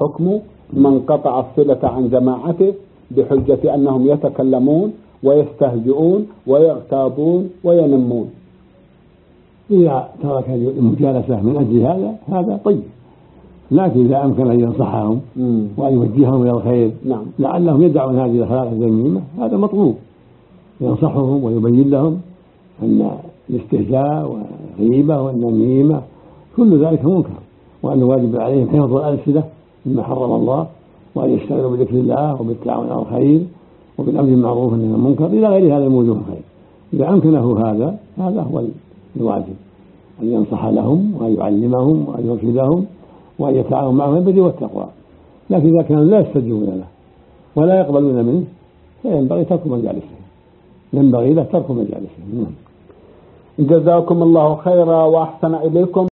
حكم من قطع الصلة عن جماعته بحجة أنهم يتكلمون ويستهزئون ويغتابون وينمون؟ إذا ترك المجالسة من أجل هذا طيب، لكن إذا أمكن أن ينصحهم وأن يوجههم إلى الخير لعلهم يدعون هذه الأخلاق الذميمة هذا مطلوب، ينصحهم ويبين لهم أن الاستهزاء والغيبة والنميمة كل ذلك منكر، وأن واجب عليهم حفظ الألسنة مما حرم الله، وأن يشتغلوا بذكر الله وبالتعاون على الخير وبالأمر بالمعروف والنهي عن المنكر إلى غير هذا الموجود الخير. إذا أمكنه هذا هو الواجب، أن ينصح لهم وأن يعلمهم وأن يرشدهم وأن يتعاون معهم بالبر والتقوى. لكن إذا كانوا لا يستجيبون له ولا يقبلون منه فينبغي ترك مجالسهم، ينبغي له ترك مجالسهم. جزاكم الله خيرا وأحسن إليكم.